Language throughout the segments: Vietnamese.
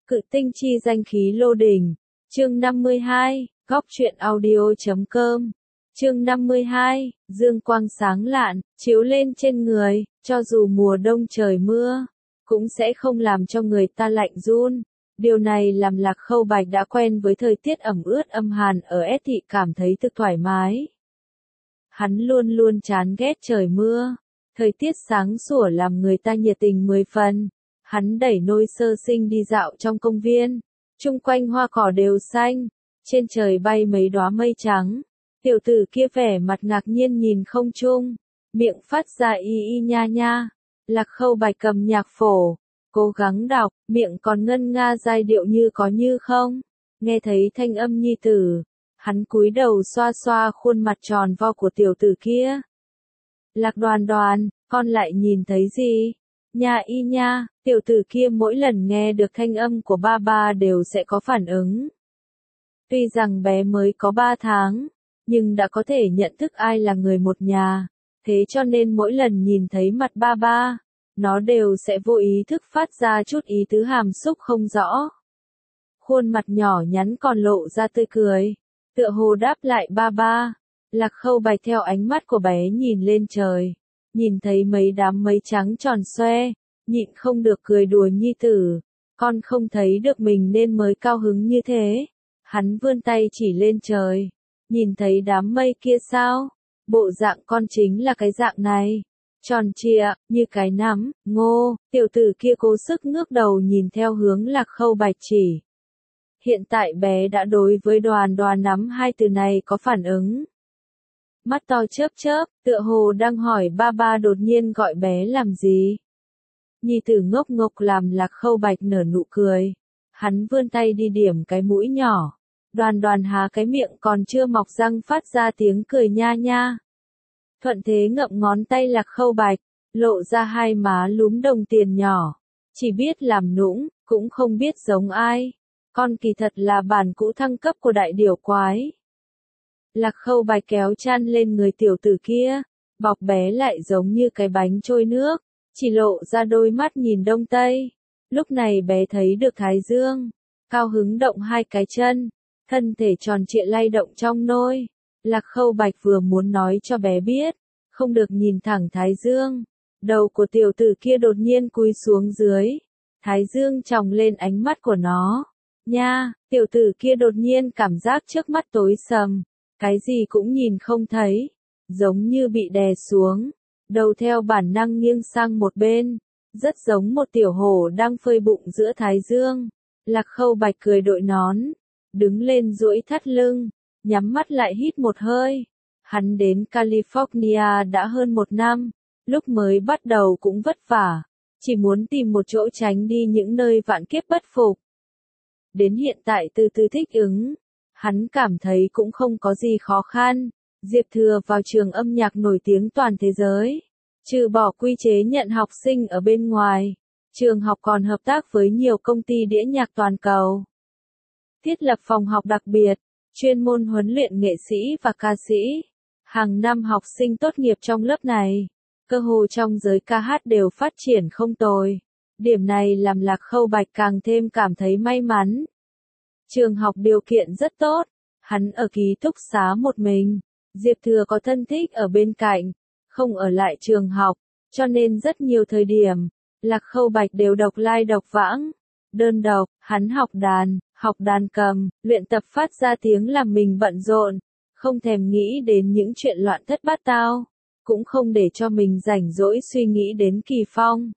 Cự tinh chi danh khí lô đỉnh. Chương 52, góc truyện audio.com. Chương 52, dương quang sáng lạn, chiếu lên trên người, cho dù mùa đông trời mưa, cũng sẽ không làm cho người ta lạnh run. Điều này làm Lạc Khâu Bạch đã quen với thời tiết ẩm ướt âm hàn ở S thị cảm thấy thực thoải mái. Hắn luôn luôn chán ghét trời mưa, thời tiết sáng sủa làm người ta nhiệt tình 10 phần. Hắn đẩy Nôi Sơ Sinh đi dạo trong công viên, chung quanh hoa cỏ đều xanh, trên trời bay mấy đóa mây trắng. Tiểu tử kia vẻ mặt ngạc nhiên nhìn không trung, miệng phát ra y y nha nha. Lạc Khâu Bạch cầm nhạc phổ, cố gắng đọc, miệng còn ngân nga giai điệu như có như không. Nghe thấy thanh âm nhi tử, hắn cúi đầu xoa xoa khuôn mặt tròn vo của tiểu tử kia. Lạc Đoan Đoan, con lại nhìn thấy gì? Nha y nha, tiểu tử kia mỗi lần nghe được thanh âm của ba ba đều sẽ có phản ứng. Tuy rằng bé mới có 3 tháng, nhưng đã có thể nhận thức ai là người một nhà, thế cho nên mỗi lần nhìn thấy mặt ba ba, nó đều sẽ vô ý thức phát ra chút ý tứ hàm xúc không rõ. Khuôn mặt nhỏ nhắn còn lộ ra tươi cười, tựa hồ đáp lại ba ba. Lạc Khâu Bạch theo ánh mắt của bé nhìn lên trời, nhìn thấy mấy đám mây trắng tròn xoe, nhịn không được cười đùa nhi tử, con không thấy được mình nên mới cao hứng như thế. Hắn vươn tay chỉ lên trời, nhìn thấy đám mây kia sao? Bộ dạng con chính là cái dạng này, tròn trịa, như cái nắm, ngô. Tiểu tử kia cố sức ngước đầu nhìn theo hướng Lạc Khâu Bạch chỉ. Hiện tại bé đã đối với Đoan Đoan nắm hai từ này có phản ứng. Mắt to chớp chớp, tựa hồ đang hỏi ba ba đột nhiên gọi bé làm gì. Nhi tử ngốc ngốc làm Lạc Khâu Bạch nở nụ cười. Hắn vươn tay đi điểm cái mũi nhỏ. Đoan Đoan há cái miệng còn chưa mọc răng phát ra tiếng cười nha nha. Thuận thế ngậm ngón tay Lạc Khâu Bạch, lộ ra hai má lúm đồng tiền nhỏ. Chỉ biết làm nũng, cũng không biết giống ai. Con kỳ thật là bản cũ thăng cấp của đại điểu quái. Lạc Khâu Bạch kéo chăn lên người tiểu tử kia, bọc bé lại giống như cái bánh trôi nước, chỉ lộ ra đôi mắt nhìn đông tây. Lúc này bé thấy được Thái Dương, cao hứng động hai cái chân, thân thể tròn trịa lay động trong nôi. Lạc Khâu Bạch vừa muốn nói cho bé biết, không được nhìn thẳng Thái Dương. Đầu của tiểu tử kia đột nhiên cúi xuống dưới, Thái Dương tròng lên ánh mắt của nó. Nha, tiểu tử kia đột nhiên cảm giác trước mắt tối sầm, cái gì cũng nhìn không thấy, giống như bị đè xuống, đầu theo bản năng nghiêng sang một bên, rất giống một tiểu hổ đang phơi bụng giữa Thái Dương. Lạc Khâu Bạch cười đội nón, đứng lên duỗi thắt lưng, nhắm mắt lại hít một hơi. Hắn đến California đã hơn 1 năm, lúc mới bắt đầu cũng vất vả, chỉ muốn tìm một chỗ tránh đi những nơi vạn kiếp bất phục. Đến hiện tại từ từ thích ứng, hắn cảm thấy cũng không có gì khó khăn. Diệp Thừa vào trường âm nhạc nổi tiếng toàn thế giới, trừ bỏ quy chế nhận học sinh ở bên ngoài, trường học còn hợp tác với nhiều công ty đĩa nhạc toàn cầu. Thiết lập phòng học đặc biệt, chuyên môn huấn luyện nghệ sĩ và ca sĩ. Hàng năm học sinh tốt nghiệp trong lớp này, cơ hồ trong giới ca hát đều phát triển không tồi. Điểm này làm Lạc Khâu Bạch càng thêm cảm thấy may mắn. Trường học điều kiện rất tốt, hắn ở ký túc xá một mình. Diệp Thừa có thân thích ở bên cạnh, không ở lại trường học, cho nên rất nhiều thời điểm, Lạc Khâu Bạch đều độc lai độc vãng. Đơn độc, hắn học đàn cầm, luyện tập phát ra tiếng làm mình bận rộn, không thèm nghĩ đến những chuyện loạn thất bát tao, cũng không để cho mình rảnh rỗi suy nghĩ đến Kỳ Phong.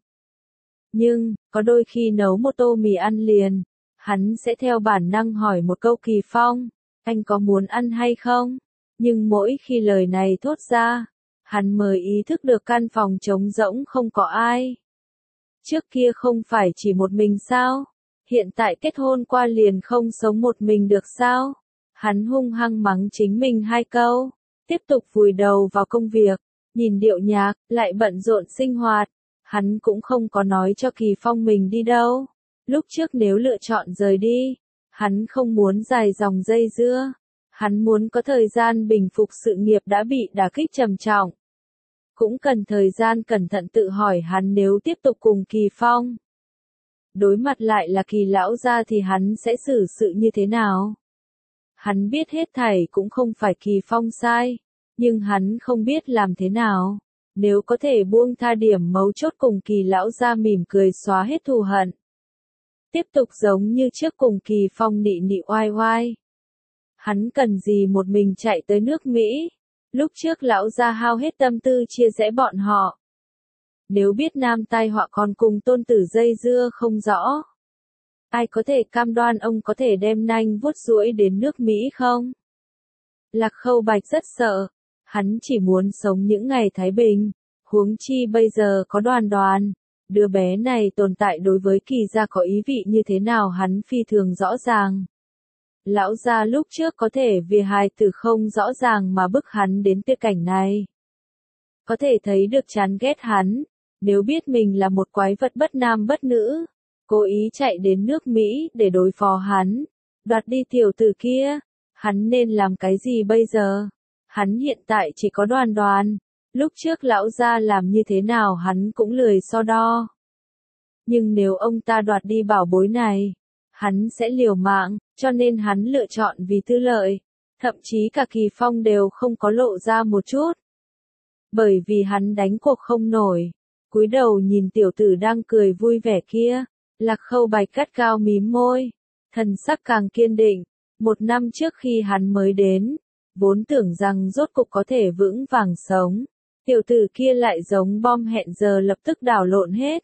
Nhưng, có đôi khi nấu một tô mì ăn liền, hắn sẽ theo bản năng hỏi một câu Kỳ Phong, anh có muốn ăn hay không? Nhưng mỗi khi lời này thốt ra, hắn mới ý thức được căn phòng trống rỗng không có ai. Trước kia không phải chỉ một mình sao? Hiện tại kết hôn qua liền không sống một mình được sao? Hắn hung hăng mắng chính mình 2 câu, tiếp tục vùi đầu vào công việc, nhìn điệu nhạc, lại bận rộn sinh hoạt. Hắn cũng không có nói cho Kỳ Phong mình đi đâu. Lúc trước nếu lựa chọn rời đi, hắn không muốn dài dòng dây dưa. Hắn muốn có thời gian bình phục sự nghiệp đã bị đả kích trầm trọng. Cũng cần thời gian cẩn thận tự hỏi hắn nếu tiếp tục cùng Kỳ Phong. đối mặt lại là Kỳ lão gia thì hắn sẽ xử sự như thế nào? Hắn biết hết thảy cũng không phải Kỳ Phong sai, nhưng hắn không biết làm thế nào. Nếu có thể buông tha điểm mấu chốt cùng Kỳ lão gia mỉm cười xóa hết thù hận. Tiếp tục giống như trước cùng Kỳ Phong nị nị oai oai. Hắn cần gì một mình chạy tới nước Mỹ? Lúc trước lão gia hao hết tâm tư chia rẽ bọn họ. Nếu biết nam tai họa còn cùng tôn tử dây dưa không rõ. Ai có thể cam đoan ông có thể đem nanh vuốt duỗi đến nước Mỹ không? Lạc Khâu Bạch rất sợ. Hắn chỉ muốn sống những ngày thái bình. Huống chi bây giờ có Đoàn Đoàn. Đứa bé này tồn tại đối với Kỳ gia có ý vị như thế nào hắn phi thường rõ ràng. Lão gia lúc trước có thể vì hài tử không rõ ràng mà bức hắn đến tuyệt cảnh này. Có thể thấy được chán ghét hắn. Nếu biết mình là một quái vật bất nam bất nữ, cố ý chạy đến nước Mỹ để đối phó hắn, đoạt đi tiểu tử kia, hắn nên làm cái gì bây giờ? Hắn hiện tại chỉ có Đoàn Đoàn, lúc trước lão gia làm như thế nào hắn cũng lười so đo. Nhưng nếu ông ta đoạt đi bảo bối này, hắn sẽ liều mạng, cho nên hắn lựa chọn vì tư lợi, thậm chí cả Kỳ Phong đều không có lộ ra một chút. Bởi vì hắn đánh cuộc không nổi. Cúi đầu nhìn tiểu tử đang cười vui vẻ kia, Lạc Khâu Bạch cắt cao mím môi, thần sắc càng kiên định. 1 năm trước khi hắn mới đến, vốn tưởng rằng rốt cục có thể vững vàng sống, tiểu tử kia lại giống bom hẹn giờ lập tức đảo lộn hết.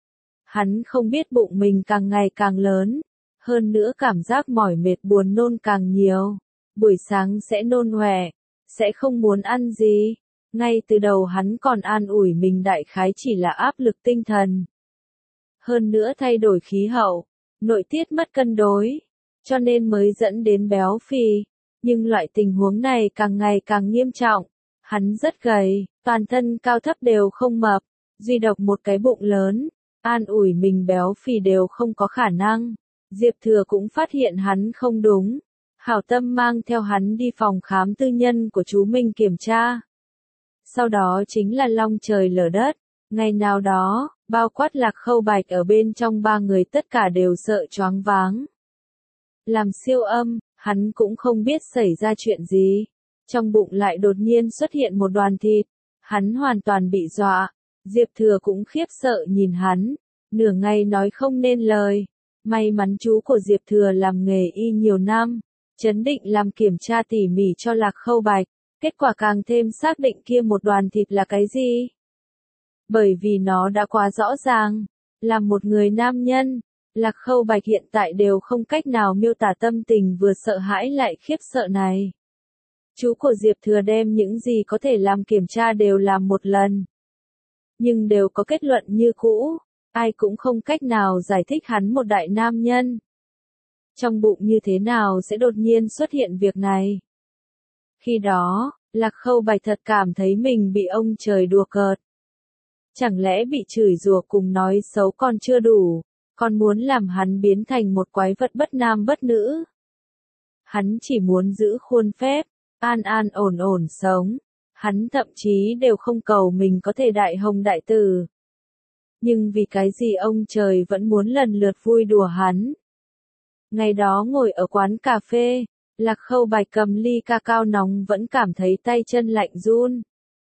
Hắn không biết bụng mình càng ngày càng lớn, hơn nữa cảm giác mỏi mệt buồn nôn càng nhiều, buổi sáng sẽ nôn ọe, sẽ không muốn ăn gì. Ngay từ đầu hắn còn an ủi mình đại khái chỉ là áp lực tinh thần. Hơn nữa thay đổi khí hậu, nội tiết mất cân đối, cho nên mới dẫn đến béo phì. Nhưng loại tình huống này càng ngày càng nghiêm trọng. Hắn rất gầy, toàn thân cao thấp đều không mập, duy độc một cái bụng lớn. An ủi mình béo phì đều không có khả năng. Diệp Thừa cũng phát hiện hắn không đúng. Hảo tâm mang theo hắn đi phòng khám tư nhân của chú Minh kiểm tra. Sau đó chính là long trời lở đất. Ngày nào đó, bao quát Lạc Khâu Bạch ở bên trong 3 người tất cả đều sợ choáng váng. Làm siêu âm, hắn cũng không biết xảy ra chuyện gì. Trong bụng lại đột nhiên xuất hiện một đoàn thịt. Hắn hoàn toàn bị dọa. Diệp Thừa cũng khiếp sợ nhìn hắn. Nửa ngày nói không nên lời. May mắn chú của Diệp Thừa làm nghề y nhiều năm. Chấn định làm kiểm tra tỉ mỉ cho Lạc Khâu Bạch. Kết quả càng thêm xác định kia một đoàn thịt là cái gì. Bởi vì nó đã quá rõ ràng. Là một người nam nhân. Lạc Khâu Bạch hiện tại đều không cách nào miêu tả tâm tình vừa sợ hãi lại khiếp sợ này. Chú của Diệp Thừa đem những gì có thể làm kiểm tra đều làm một lần. Nhưng đều có kết luận như cũ. Ai cũng không cách nào giải thích hắn một đại nam nhân. Trong bụng như thế nào sẽ đột nhiên xuất hiện việc này. Khi đó, Lạc Khâu Bạch thật cảm thấy mình bị ông trời đùa cợt. Chẳng lẽ bị chửi rủa cùng nói xấu còn chưa đủ, còn muốn làm hắn biến thành một quái vật bất nam bất nữ. Hắn chỉ muốn giữ khuôn phép, an an ổn ổn sống. Hắn thậm chí đều không cầu mình có thể đại hồng đại tử. Nhưng vì cái gì ông trời vẫn muốn lần lượt vui đùa hắn. Ngày đó ngồi ở quán cà phê, Lạc Khâu Bạch cầm ly ca cao nóng vẫn cảm thấy tay chân lạnh run.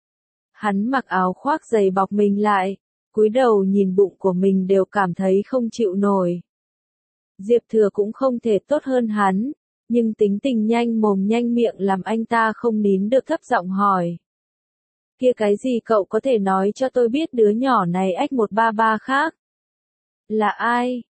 Hắn mặc áo khoác dày bọc mình lại, cúi đầu nhìn bụng của mình đều cảm thấy không chịu nổi. Diệp Thừa cũng không thể tốt hơn hắn, nhưng tính tình nhanh mồm nhanh miệng làm anh ta không nín được thấp giọng hỏi. Kia cái gì cậu có thể nói cho tôi biết đứa nhỏ này X133 khác? Là ai?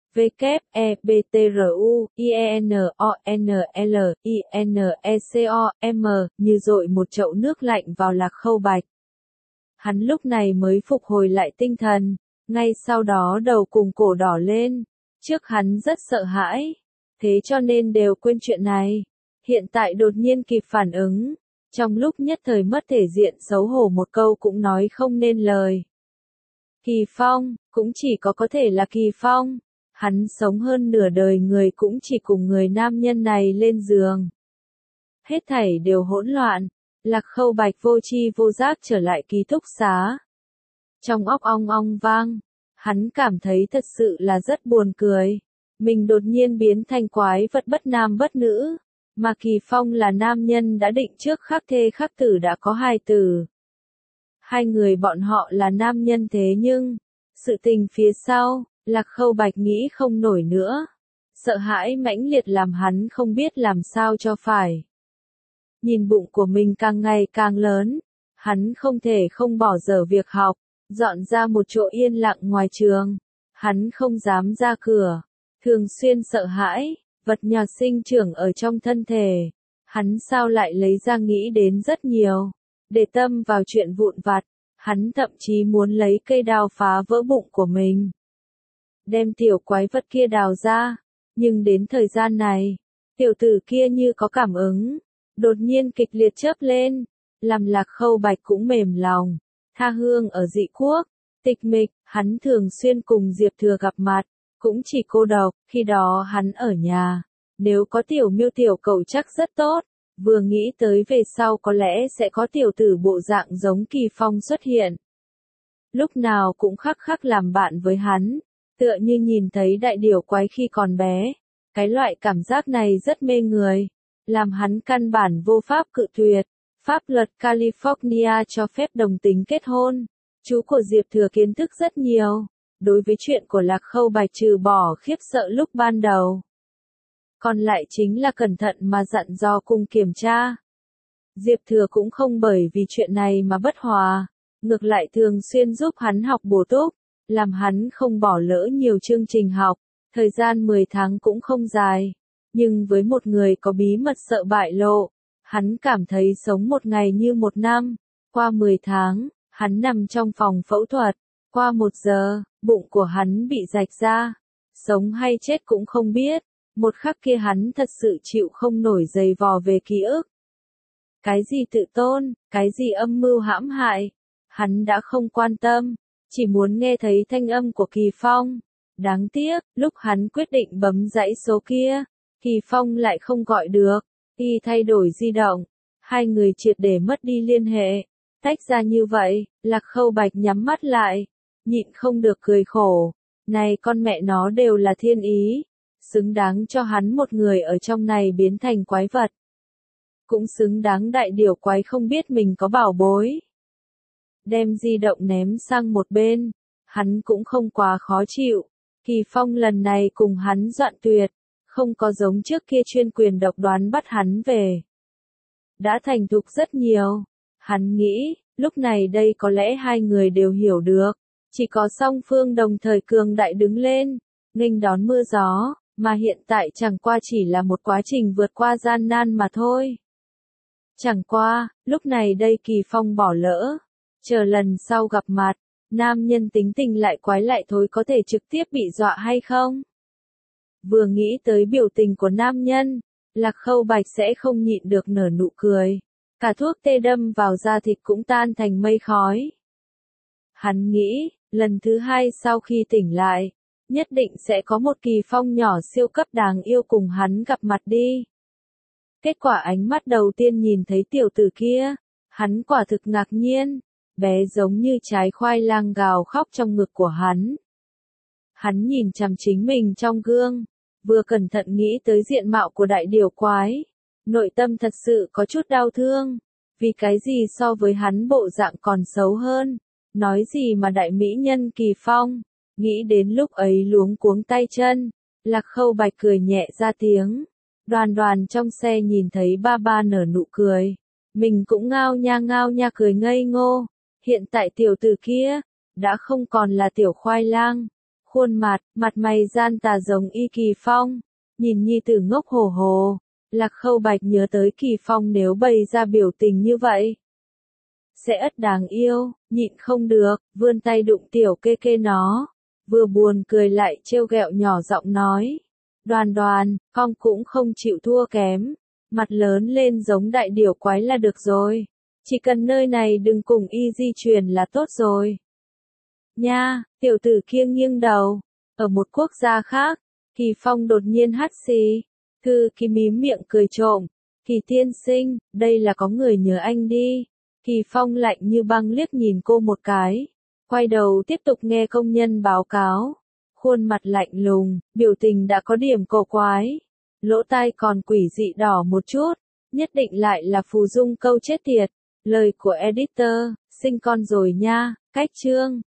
W-E-B-T-R-U-I-N-O-N-L-I-N-E-C-O-M, như dội một chậu nước lạnh vào Lạc Khâu Bạch. Hắn lúc này mới phục hồi lại tinh thần, ngay sau đó đầu cùng cổ đỏ lên. Trước hắn rất sợ hãi, thế cho nên đều quên chuyện này. Hiện tại đột nhiên kịp phản ứng, trong lúc nhất thời mất thể diện xấu hổ một câu cũng nói không nên lời. Kỳ Phong, cũng chỉ có thể là Kỳ Phong. Hắn sống hơn nửa đời người cũng chỉ cùng người nam nhân này lên giường. Hết thảy đều hỗn loạn. Lạc Khâu Bạch vô tri vô giác trở lại ký túc xá. Trong óc ong ong vang. Hắn cảm thấy thật sự là rất buồn cười. Mình đột nhiên biến thành quái vật bất nam bất nữ, mà Kỳ Phong là nam nhân đã định trước khắc thê khắc tử đã có hài tử. Hai người bọn họ là nam nhân thế nhưng, sự tình phía sau, Lạc Khâu Bạch nghĩ không nổi nữa. Sợ hãi mãnh liệt làm hắn không biết làm sao cho phải. Nhìn bụng của mình càng ngày càng lớn, hắn không thể không bỏ dở việc học, dọn ra một chỗ yên lặng ngoài trường. Hắn không dám ra cửa, thường xuyên sợ hãi, vật nhỏ sinh trưởng ở trong thân thể. Hắn sao lại lấy ra nghĩ đến rất nhiều, để tâm vào chuyện vụn vặt, hắn thậm chí muốn lấy cây đào phá vỡ bụng của mình. Đem tiểu quái vật kia đào ra, nhưng đến thời gian này, tiểu tử kia như có cảm ứng, đột nhiên kịch liệt chớp lên, làm Lạc Khâu Bạch cũng mềm lòng. Tha hương ở dị quốc, tịch mịch, hắn thường xuyên cùng Diệp Thừa gặp mặt, cũng chỉ cô độc, khi đó hắn ở nhà. Nếu có tiểu miêu tiểu cậu chắc rất tốt, vừa nghĩ tới về sau có lẽ sẽ có tiểu tử bộ dạng giống Kỳ Phong xuất hiện. Lúc nào cũng khắc khắc làm bạn với hắn, tựa như nhìn thấy đại điểu quái khi còn bé. Cái loại cảm giác này rất mê người, làm hắn căn bản vô pháp cự tuyệt. Pháp luật California cho phép đồng tính kết hôn. Chú của Diệp Thừa kiến thức rất nhiều. Đối với chuyện của Lạc Khâu Bạch trừ bỏ khiếp sợ lúc ban đầu, còn lại chính là cẩn thận mà dặn dò cùng kiểm tra. Diệp Thừa cũng không bởi vì chuyện này mà bất hòa, ngược lại thường xuyên giúp hắn học bổ túc, làm hắn không bỏ lỡ nhiều chương trình học. Thời gian 10 tháng cũng không dài, nhưng với một người có bí mật sợ bại lộ, hắn cảm thấy sống một ngày như một năm. Qua 10 tháng, hắn nằm trong phòng phẫu thuật. Qua 1 giờ, bụng của hắn bị rạch ra. Sống hay chết cũng không biết. Một khắc kia hắn thật sự chịu không nổi giày vò về ký ức. Cái gì tự tôn, cái gì âm mưu hãm hại, hắn đã không quan tâm, chỉ muốn nghe thấy thanh âm của Kỳ Phong. Đáng tiếc, lúc hắn quyết định bấm dãy số kia, Kỳ Phong lại không gọi được. Y thay đổi di động, hai người triệt để mất đi liên hệ. Tách ra như vậy, Lạc Khâu Bạch nhắm mắt lại, nhịn không được cười khổ. Này con mẹ nó đều là thiên ý, xứng đáng cho hắn một người ở trong này biến thành quái vật. Cũng xứng đáng đại điểu quái không biết mình có bảo bối. Đem di động ném sang một bên, hắn cũng không quá khó chịu. Kỳ Phong lần này cùng hắn đoạn tuyệt, không có giống trước kia chuyên quyền độc đoán bắt hắn về. Đã thành thục rất nhiều. Hắn nghĩ, lúc này đây có lẽ hai người đều hiểu được. Chỉ có song phương đồng thời cường đại đứng lên, nghênh đón mưa gió, mà hiện tại chẳng qua chỉ là một quá trình vượt qua gian nan mà thôi. Chẳng qua, lúc này đây Kỳ Phong bỏ lỡ. Chờ lần sau gặp mặt, nam nhân tính tình lại quái lại thối có thể trực tiếp bị dọa hay không? Vừa nghĩ tới biểu tình của nam nhân, Lạc Khâu Bạch sẽ không nhịn được nở nụ cười. Cả thuốc tê đâm vào da thịt cũng tan thành mây khói. Hắn nghĩ, lần thứ hai sau khi tỉnh lại, nhất định sẽ có một Kỳ Phong nhỏ siêu cấp đáng yêu cùng hắn gặp mặt đi. Kết quả ánh mắt đầu tiên nhìn thấy tiểu tử kia, hắn quả thực ngạc nhiên, bé giống như trái khoai lang gào khóc trong ngực của hắn. Hắn nhìn chằm chính mình trong gương, vừa cẩn thận nghĩ tới diện mạo của đại điểu quái. Nội tâm thật sự có chút đau thương, vì cái gì so với hắn bộ dạng còn xấu hơn, nói gì mà đại mỹ nhân Kỳ Phong, nghĩ đến lúc ấy luống cuống tay chân, Lạc Khâu Bạch cười nhẹ ra tiếng. Đoàn Đoàn trong xe nhìn thấy ba ba nở nụ cười, mình cũng ngao nha cười ngây ngô, hiện tại tiểu tử kia, đã không còn là tiểu khoai lang, khuôn mặt mày gian tà giống y Kỳ Phong, nhìn nhi tử ngốc hồ hồ. Lạc Khâu Bạch nhớ tới Kỳ Phong nếu bày ra biểu tình như vậy, sẽ ất đáng yêu, nhịn không được, vươn tay đụng tiểu kê kê nó, vừa buồn cười lại trêu ghẹo nhỏ giọng nói. Đoàn Đoàn, con cũng không chịu thua kém, mặt lớn lên giống đại điểu quái là được rồi, chỉ cần nơi này đừng cùng y di truyền là tốt rồi. Nha, tiểu tử kia nghiêng đầu, ở một quốc gia khác, Kỳ Phong đột nhiên hắt xì. Thư Ký mím miệng cười trộm, Kỳ tiên sinh, đây là có người nhớ anh đi. Kỳ Phong lạnh như băng liếc nhìn cô một cái, Quay đầu tiếp tục nghe công nhân báo cáo. Khuôn mặt lạnh lùng, biểu tình đã có điểm cổ quái. Lỗ tai còn quỷ dị đỏ một chút. Nhất định lại là Phù Dung câu chết tiệt. Lời của editor, sinh con rồi nha, cách chương.